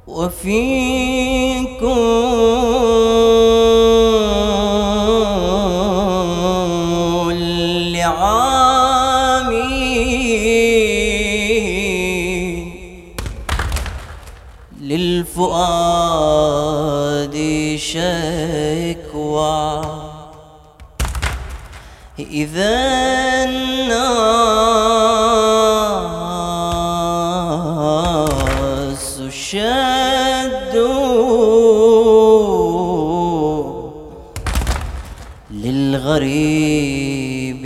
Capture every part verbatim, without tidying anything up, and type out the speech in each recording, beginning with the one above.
وفي كل عام للفؤاد شكوى إذا الناس شدوا للغريب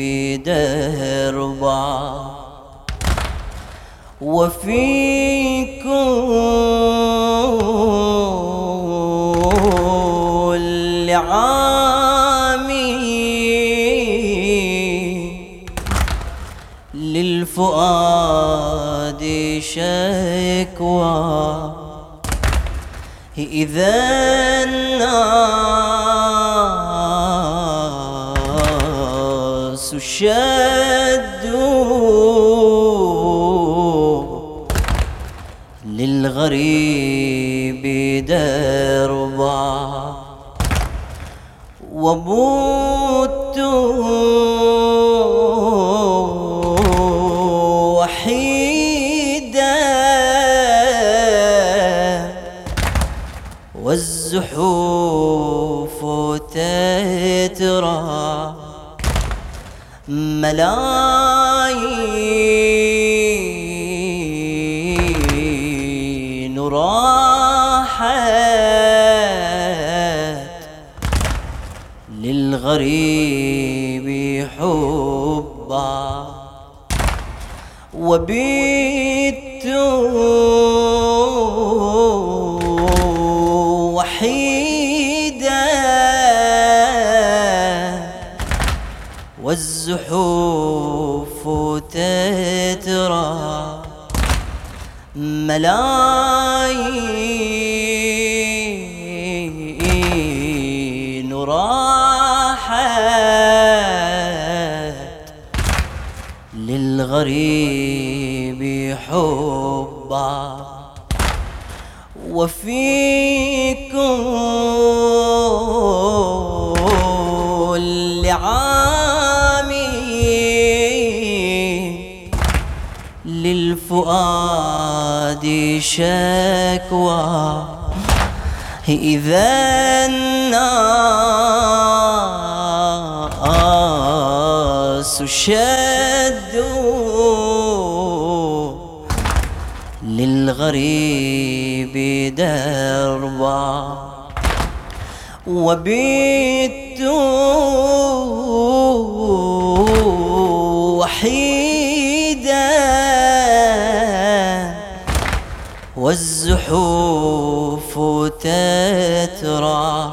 دربا وفي كل عام للفؤاد شكوى إذا الناس شدوا للغريب دربا وبت وحيدا والزحوف تترى ملايين راحت للغريب حبا وبت وحيدا والزحوف تترى ملايين راحت للغريب حبا وفي كل عام للفؤاد شكوى إذا الناس شدوا للغريب دربا وبت وحيدا والزحوف تترى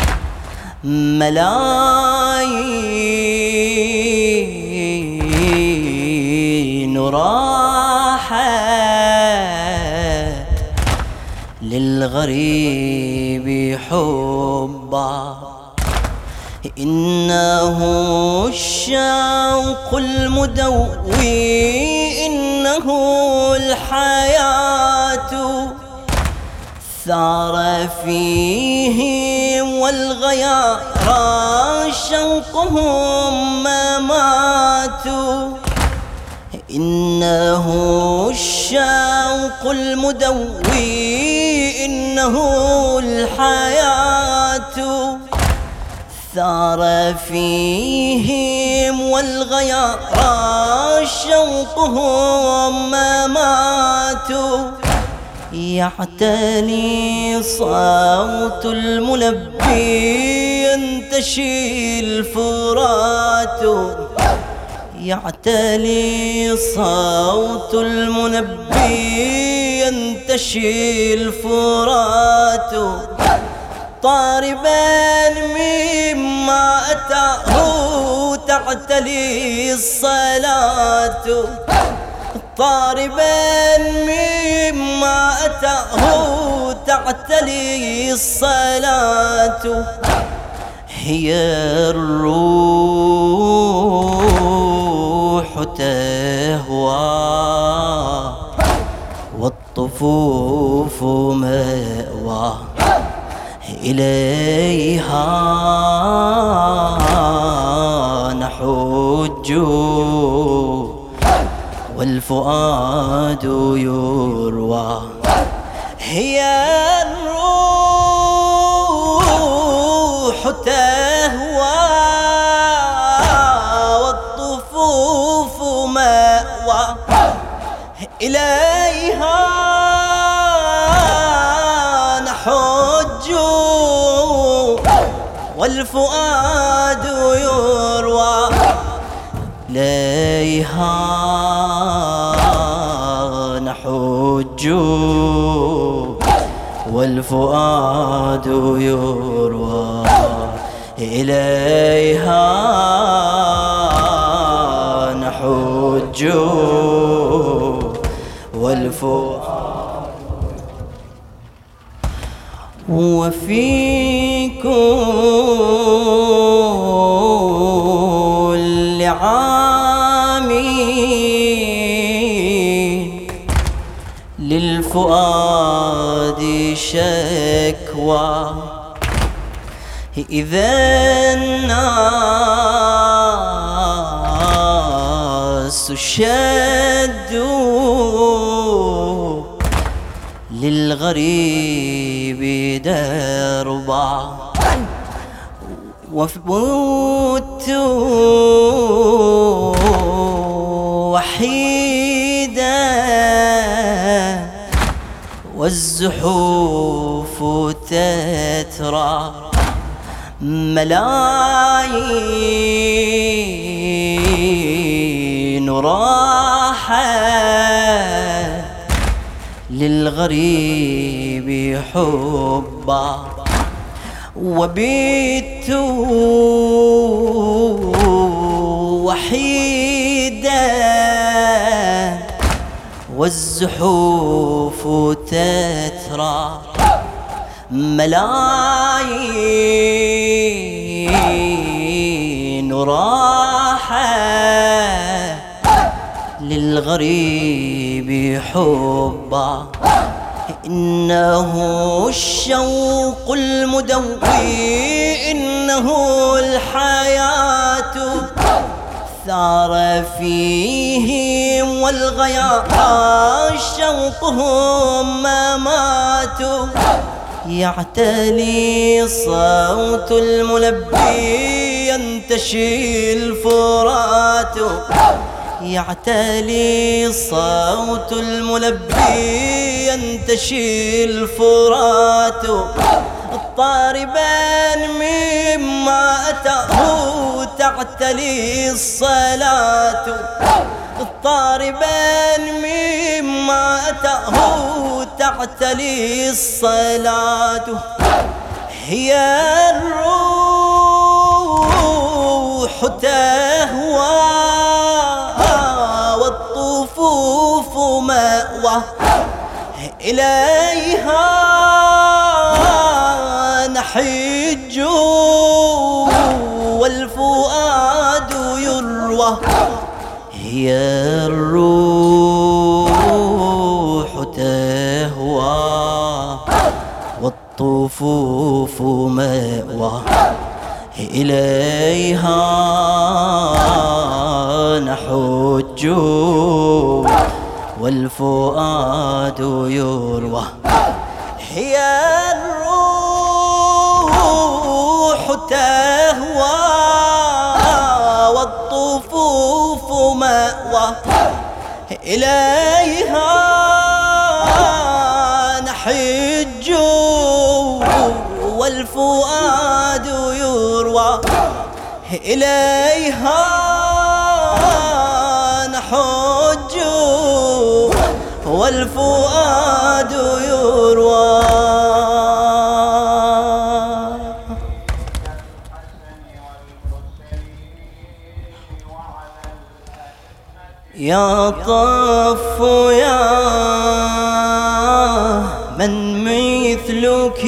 ملايين راحت للغريب حبا إنه الشوق المدوي إنه الحياة ثار فيه والغيار شوقهم ما ماتوا إنه الشوق المدوي إنه الحياة ثار فيهم والغيار شوقهم ما ماتوا يعتني صوت الملبي ينتشي الفرات يعتلي صوت المنبي ينتشي الفرات طاربا مما أتاه تعتلي الصلاة طاربا مما أتاه تعتلي الصلاة هي الروح تهوى والطفل والطفوف مأوى إليها نحج والفؤاد يروى. هي الروح تهوى والطفوف مأوى إليها نحج والفؤاد يروى. إليها نحج والفؤاد يروى. إليها نحج والفؤاد. وفي كل عام للفؤاد شكوى إذا الناس شدوا للغريب دربا وفوت وحيدا والزحوف تترى ملايين راحت للغريب حبا وبت وحيدا والزحوف تترى ملايين راحت للغريب حبا. إنه الشوق المدوي إنه الحياة ثار فيهم والغياء شوقهم ما ماتوا. يعتلي صوت الملبي ينتشي الفرات. يعتلي صوت الملبي ينتشي الفرات. طاربا مما أتاه تعتلي الصلاة. طاربا مما أتاه تعتلي الصلاة. هي الروح تهوى والطفوف مأوى إليها نحج والفؤاد يروى. هي الروح تهوى والطفوف مأوى إليها نحج والفؤاد يروى. هي الروح تهوى والطفوف مأوى إليها نحج والفؤاد يروى. إليها نحج والفؤاد يروى. يا طف يا من مثلك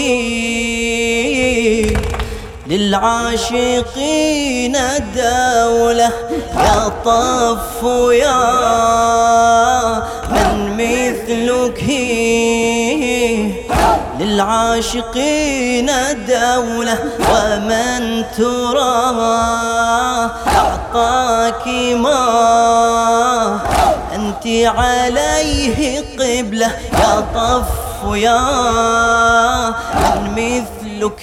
للعاشقين دولة. يا طف يا من مثلك مثلك للعاشقين دولة، ومن ترى أعطاك ما أنت عليه قبلة. يا طف يا من مثلك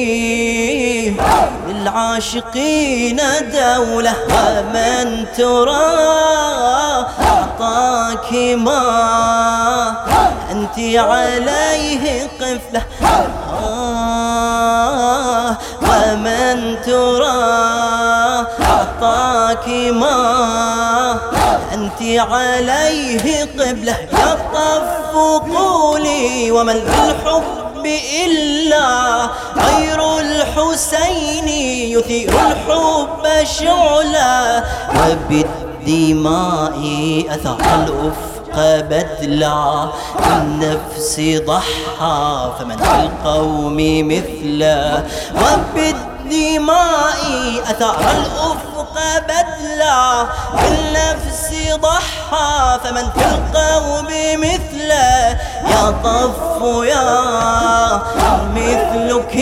للعاشقين دولة، ومن ترى أعطاك ما أنت عليه قفلة. آه ومن ترى أعطاك ما أنت عليه قبلة. يطف قولي وما الحب إلا غير الحسين، يثير الحب شعلا وبالدماء أثار الأفق بذلا. النفس ضحى فمن في القوم مثله، وبالدماء أثار الأفق بذلا. النفس ضحى فمن في القوم مثله. يا طف يا مثلك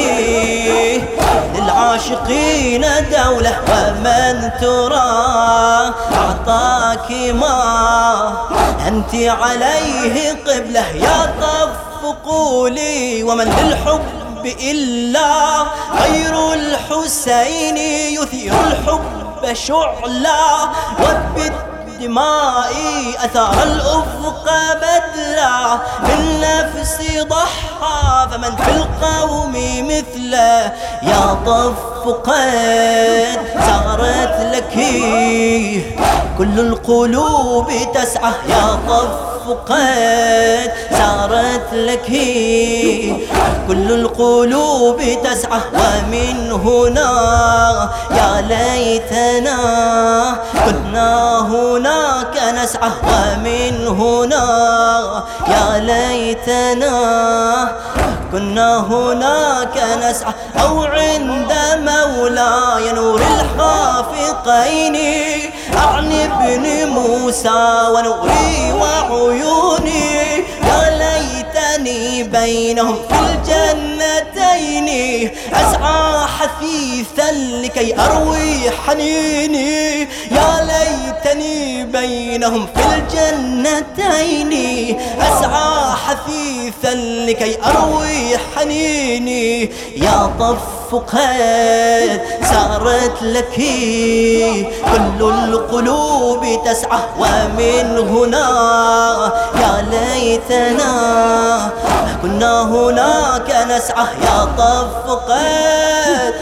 للعاشقين دولة، ومن ترى أعطاك ما أنت عليه قبلة. يا طف قولي ومن للحب إلا غير الحسين، يثير الحب شعلا وبالدماء أثار الأفق بذلا. بالنفس ضحى فمن في القوم مثله. يا طف قد سارت لك كل القلوب تسعى. يا طف قد سارت لك كل القلوب تسعى، ومن هنا يا ليتنا كنا هناك نسعى. ومن هنا يا ليتنا كنا هناك نسعى، أو عند مولاي نور الخافقين. أعني ابن موسى ونوري وعيوني، يا ليتني بينهم في الجنتين أسعى حثيثا لكي أروي حنيني. يا ليتني بينهم في الجنتين أسعى حثيثا لكي أروي حنيني. يا طف قد سارت لك كل القلوب تسعى، ومن هنا يا ليتنا كنا هناك نسعى. يا طف قد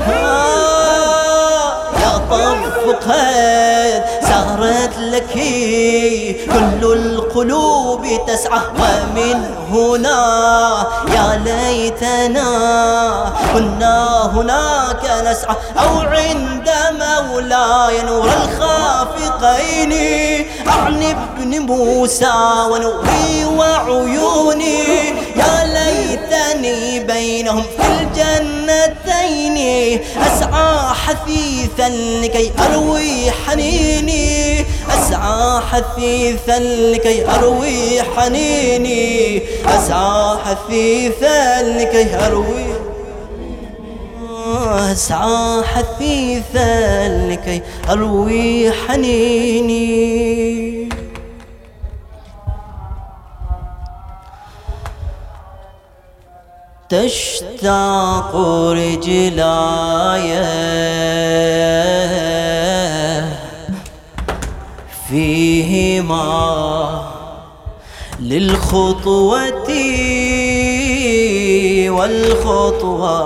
يا طف قد سارت لك كل القلوب تسعى، ومن هنا يا ليتنا كنا هناك نسعى، أو عند مولاي نور الخافقين. أعني ابن موسى ونوري وعيوني، يا ليتني بينهم في الجنتين أسعى حثيثا لكي أروي حنيني. أسعى حثيثا لكي أروي حنيني. أسعى حثيثا لكي أروي أسعى حثيثا لكي أروي حنيني. تشتاق رجلاي فيهما للخطوة والخطوة.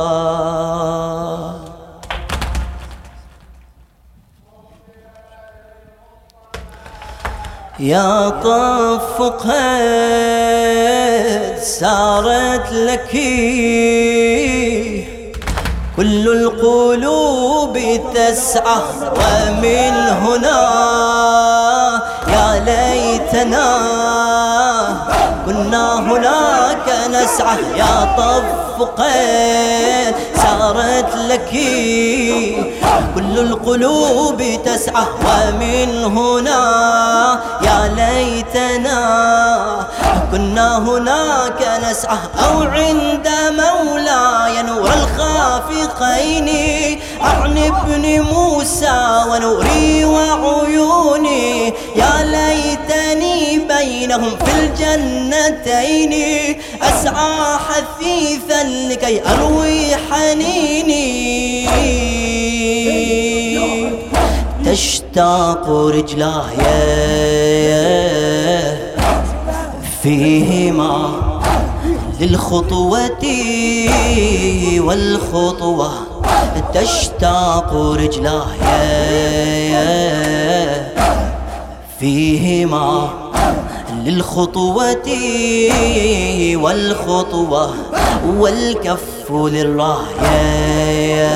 يا طف قد سارت لك كل القلوب تسعى، ومن هنا يا ليتنا كنا هناك نسعى يا طف قيل سارت لك كل القلوب تسعى، ومن هنا يا ليتنا كنا هناك نسعى، أو عند مولاي نور الخافقين عن ابن موسى ونوري وعيوني، يا ليتني بينهم في الجنتين أسعى حثيثا لكي أروي حنيني. تشتاق رجلاي فيهما للخطوة والخطوة، تشتاق رجلاي فيهما للخطوة والخطوة، والكف للراية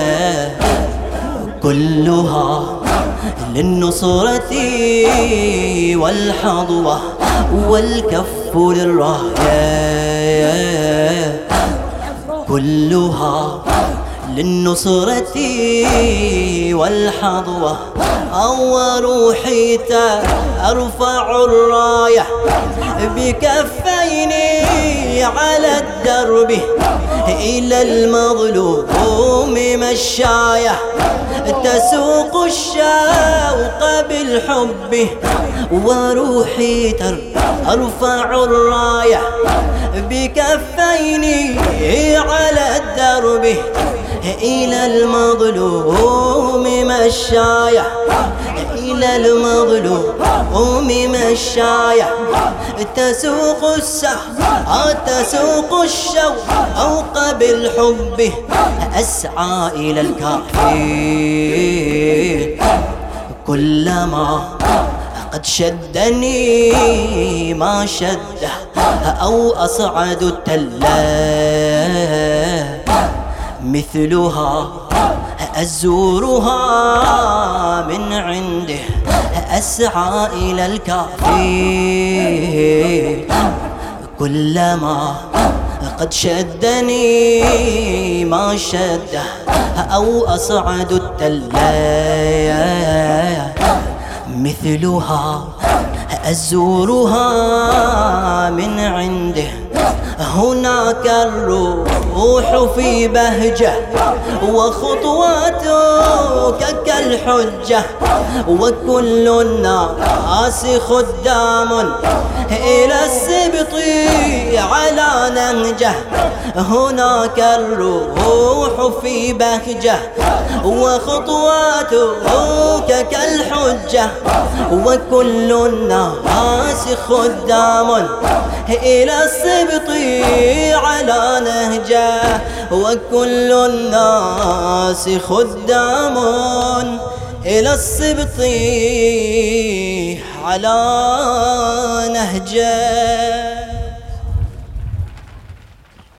كلها للنصرة والحظوة، والكف للراية كلها للنصرة والحظوة. أو روحي أرفع الراية بكفيني على الدرب إلى المظلوم مشاية، تسوق الشوق بالحب وروحي أرفع الراية بكفيني على الدرب إلى المظلوم مشاية، إلى المظلوم مشاية، تسوق السهر تسوق الشوق بالحب، أسعى إلى الكافي كلما قد شدني ما شده، أو أصعد التلة مثلها أزورها من عنده، أسعى إلى الكافي كلما قد شدني ما شده، أو أصعد التلة مثلها أزورها من عنده. هناك الروح في بهجة وخطواتك كالحجة، وكل الناس خدام إلى السبط على نهجه. هناك الروح في بهجة وخطواتك كالحجة، وكل الناس خدام إلى السبط على نهجه، وكل الناس خدام إلى السبط على نهجه.